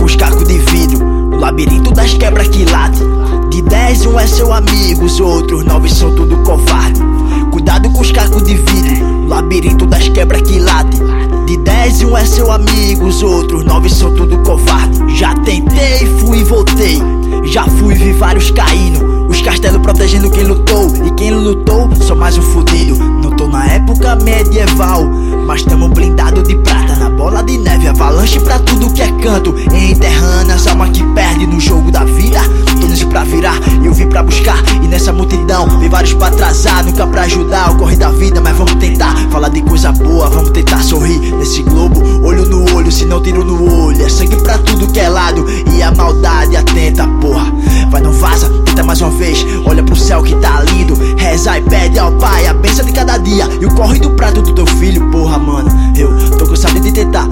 os cacos de vidro, no labirinto das quebras que late. De 10, um é seu amigo, os outros 9 são tudo covarde. Cuidado com os cacos de vidro, no labirinto das quebras que late. De 10, um é seu amigo, os outros 9 são tudo covarde. Já tentei, fui e voltei, já fui e vi vários caindo. Os castelos protegendo quem lutou, e quem lutou só mais um fudido. Não tô na época medieval, mas tamo blindado de prata. Na bola de neve, avalanche pra tudo que é canto. Enterrando as almas que perde no jogo da vida. Túneis pra virar, eu vim pra buscar. E nessa multidão, vi vários pra atrasar. Nunca pra ajudar o corre da vida, mas vamos tentar falar de coisa boa, vamos tentar sorrir nesse globo, olho no olho, se não tiro no olho. É sangue pra tudo que é lado, e a maldade atenta, porra. Vai, não vaza, tenta mais uma vez, olha pro céu que tá lindo. Reza e pede ao pai a bênção de cada dia, e o corre do prato do teu filho, porra, mano. Eu tô cansado de tentar,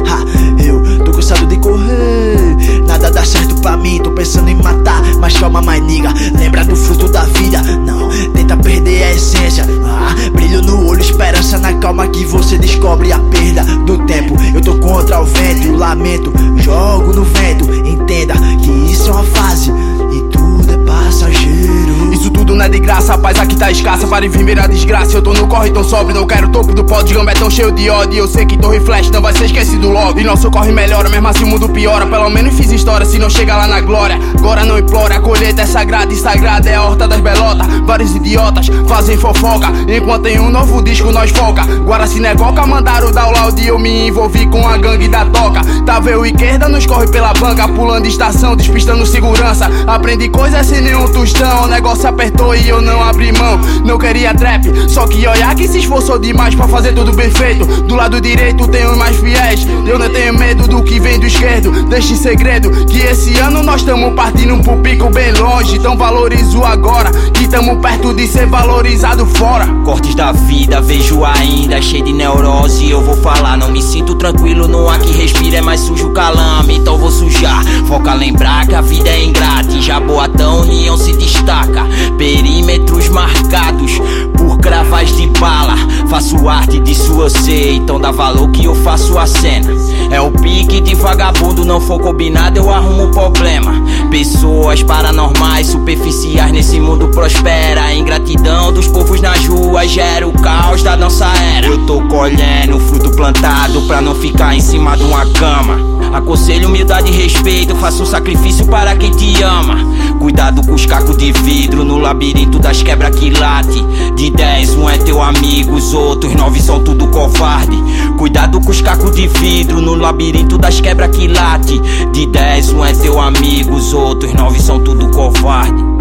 eu tô cansado de correr. Nada dá certo pra mim, tô pensando em matar. Mas calma, mais niga, lembra do fruto da vida. Não, tenta perder a essência. Brilho no olho, esperança na calma, que você descobre a perda do tempo. Eu tô contra o vento e o lamento, jogo no vento. Entenda que isso é uma fase e tudo é passageiro. Isso tudo não é de graça, a paz aqui tá escassa. Para vir virar desgraça, eu tô no corre tão sóbrio. Não quero o topo do pódio, gamba é tão cheio de ódio. Eu sei que torre flash não vai ser esquecido logo. E nosso corre melhora, mesmo assim o mundo piora. Pelo menos fiz história, se não chega lá na glória. Agora não implora, a colheita é sagrada, e sagrada é a horta das belotas. Vários idiotas fazem fofoca, enquanto em um novo disco nós foca. Guaracinegoca mandaram dar o laudo, e eu me envolvi com a gangue da toca. Tava eu e esquerda, nos corre pela banca, pulando estação, despistando segurança. Aprendi coisas sem nenhum tostão, o negócio apertou e eu não abri mão. Não queria trap, só que olha que se esforçou demais pra fazer tudo bem feito. Do lado direito tem os mais fiéis, eu não tenho medo do que vem do esquerdo. Deixa em segredo que esse ano nós tamo partindo pro pico bem longe. Então valorizo agora, que tamo perto de ser valorizado fora. Cortes da vida, vejo ainda, cheio de neurose. Eu vou falar, não me sinto tranquilo, no ar que respira é mais sujo calame. Então vou sujar, foca lembrar que a vida é ingrata. Em Jaboatão, união se destaca, perímetros marcados por cravais de bala. Faço arte disso eu sei, então dá valor que eu faço a cena. É o pique de vagabundo, não for combinado eu arrumo problema. Pessoas paranormais, superficiais nesse mundo prospera. A ingratidão dos povos nas ruas gera o caos da nossa era. Eu tô colhendo fruto plantado pra não ficar em cima de uma cama. Aconselho humildade e respeito, faça um sacrifício para quem te ama. Cuidado com os cacos de vidro, no labirinto das quebras que late. De 10, um é teu amigo, os outros 9 são tudo covarde. Cuidado com os cacos de vidro, no labirinto das quebras que late. De 10, um é teu amigo, os outros 9 são tudo covarde.